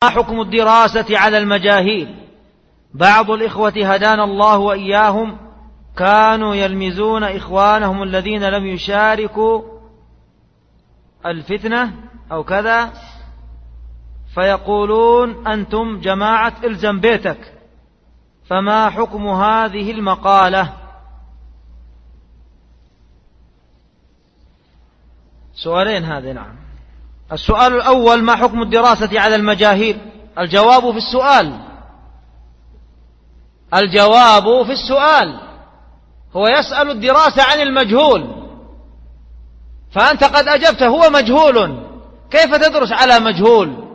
حكم الدراسة على المجاهيل؟ بعض الإخوة هدانا الله وإياهم كانوا يلمزون إخوانهم الذين لم يشاركوا الفتنة أو كذا، فيقولون أنتم جماعة إلزم بيتك، فما حكم هذه المقالة؟ سؤالين هذه. نعم. السؤال الأول: ما حكم الدراسة على المجاهيل؟ الجواب في السؤال. الجواب في السؤال. هو يسأل الدراسة عن المجهول، فأنت قد أجبت هو مجهول، كيف تدرس على مجهول؟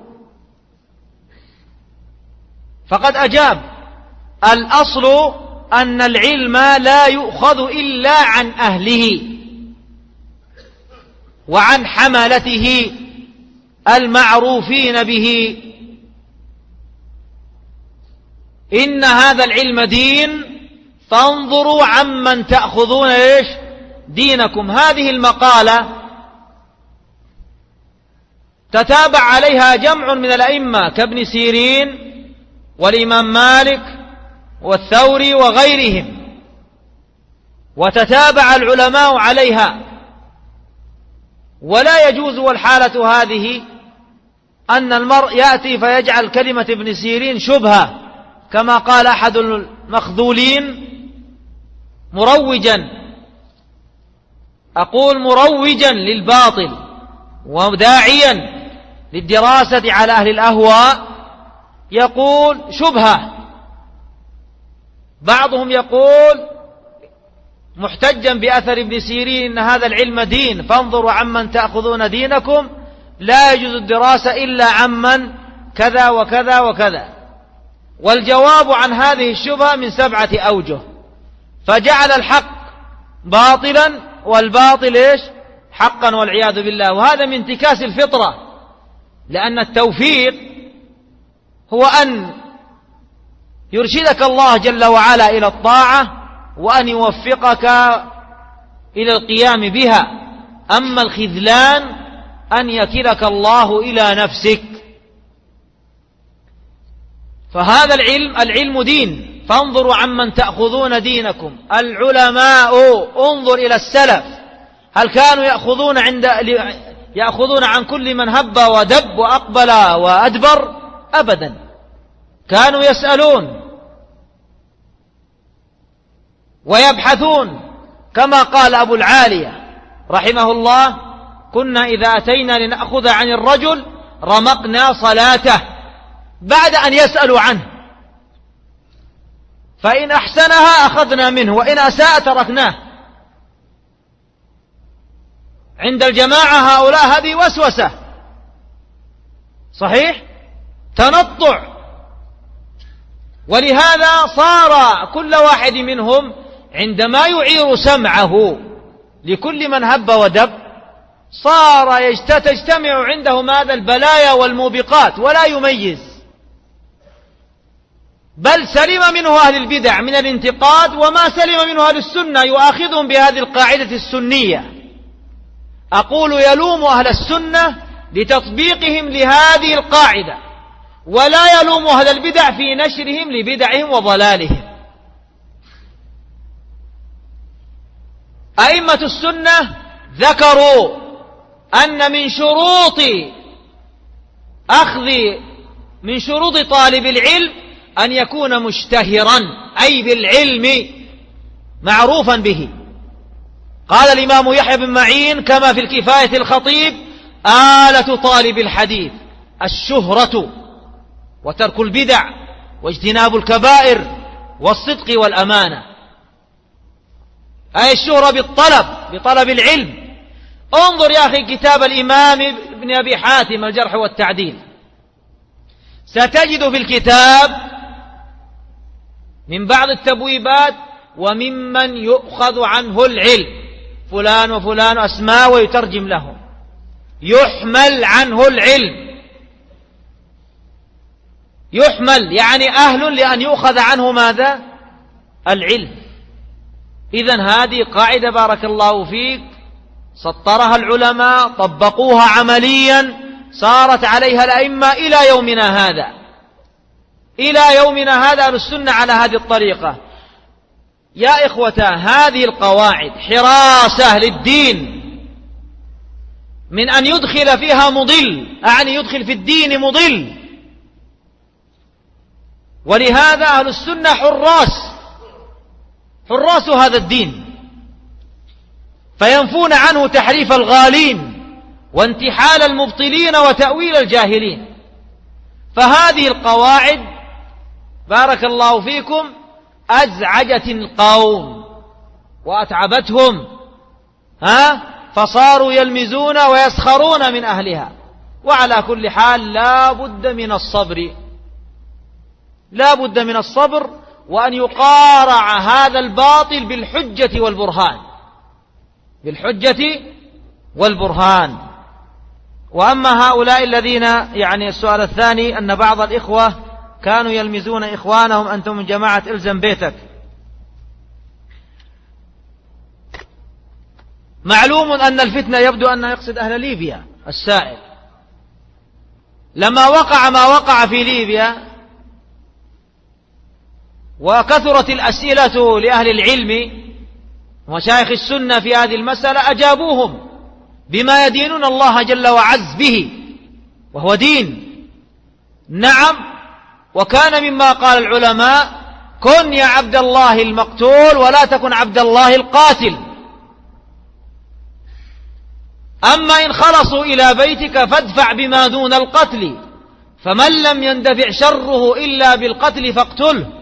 فقد أجاب. الأصل أن العلم لا يؤخذ إلا عن أهله وعن حملته المعروفين به. إن هذا العلم دين، فانظروا عمن تأخذون إيش دينكم. هذه المقالة تتابع عليها جمع من الأئمة كابن سيرين والإمام مالك والثوري وغيرهم، وتتابع العلماء عليها. ولا يجوز والحالة هذه أن المرء يأتي فيجعل كلمة ابن سيرين شبهة، كما قال أحد المخذولين مروجا، أقول مروجا للباطل وداعيا للدراسة على أهل الأهواء، يقول شبهة. بعضهم يقول محتجا بأثر ابن سيرين إن هذا العلم دين، فانظروا عمن تأخذون دينكم، لا يجوز الدراسة إلا عمن كذا وكذا وكذا. والجواب عن هذه الشبهة من 7 أوجه، فجعل الحق باطلا والباطل إيش حقا والعياذ بالله. وهذا من انتكاس الفطرة، لأن التوفيق هو أن يرشدك الله جل وعلا إلى الطاعة وأن يوفقك إلى القيام بها. أما الخذلان أن يكلك الله إلى نفسك. فهذا العلم دين، فانظروا عمن تأخذون دينكم. العلماء انظر إلى السلف، هل كانوا يأخذون عن كل من هب ودب وأقبل وأدبر؟ أبدا، كانوا يسألون ويبحثون، كما قال أبو العالية رحمه الله: كنا إذا أتينا لنأخذ عن الرجل رمقنا صلاته بعد أن يسألوا عنه، فإن أحسنها أخذنا منه وإن أساء تركناه. عند الجماعة هؤلاء هذه وسوسة، صحيح، تنطع. ولهذا صار كل واحد منهم عندما يعير سمعه لكل من هب ودب صار تجتمع عنده ماذا البلايا والموبقات ولا يميز. بل سلم منه أهل البدع من الانتقاد، وما سلم منه أهل السنة يؤاخذهم بهذه القاعدة السنية. أقول يلوم أهل السنة لتطبيقهم لهذه القاعدة، ولا يلوم أهل البدع في نشرهم لبدعهم وضلالهم. أئمة السنة ذكروا أن من شروط طالب العلم أن يكون مشتهرا، أي بالعلم معروفا به. قال الإمام يحيى بن معين كما في الكفاية الخطيب: آلة طالب الحديث الشهرة وترك البدع واجتناب الكبائر والصدق والأمانة، أي الشهرة بطلب العلم. انظر يا أخي كتاب الإمام ابن أبي حاتم الجرح والتعديل، ستجد في الكتاب من بعض التبويبات: وممن يؤخذ عنه العلم فلان وفلان أسماء ويترجم لهم، يحمل عنه العلم، يحمل يعني أهل لأن يؤخذ عنه ماذا؟ العلم. إذن هذه قاعدة بارك الله فيك سطرها العلماء، طبقوها عمليا، صارت عليها الأئمة إلى يومنا هذا. إلى يومنا هذا أهل السنة على هذه الطريقة. يا إخوة، هذه القواعد حراسة للدين من أن يدخل فيها مضل، أعني يدخل في الدين مضل. ولهذا أهل السنة حراس هذا الدين، فينفون عنه تحريف الغالين وانتحال المبطلين وتأويل الجاهلين. فهذه القواعد بارك الله فيكم أزعجت القوم وأتعبتهم، فصاروا يلمزون ويسخرون من أهلها. وعلى كل حال لا بد من الصبر وأن يقارع هذا الباطل بالحجة والبرهان. وأما هؤلاء الذين يعني السؤال الثاني أن بعض الإخوة كانوا يلمزون إخوانهم أنتم من جماعة إلزم بيتك. معلوم أن الفتنة يبدو أنه يقصد أهل ليبيا. السائل لما وقع ما وقع في ليبيا وكثرت الأسئلة لأهل العلم ومشايخ السنة في هذه المسألة أجابوهم بما يدينون الله جل وعز به، وهو دين. نعم، وكان مما قال العلماء: كن يا عبد الله المقتول ولا تكن عبد الله القاتل. أما إن خلصوا إلى بيتك فادفع بما دون القتل، فمن لم يندفع شره إلا بالقتل فاقتله.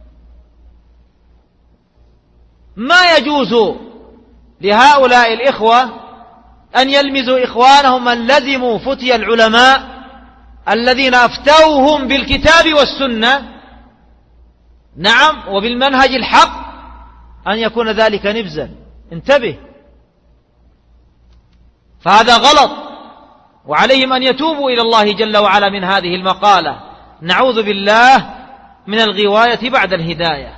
ما يجوز لهؤلاء الإخوة أن يلمزوا إخوانهم من لزموا فتي العلماء الذين أفتوهم بالكتاب والسنة، نعم، وبالمنهج الحق، أن يكون ذلك نبذا. انتبه، فهذا غلط، وعليهم أن يتوبوا إلى الله جل وعلا من هذه المقالة. نعوذ بالله من الغواية بعد الهداية.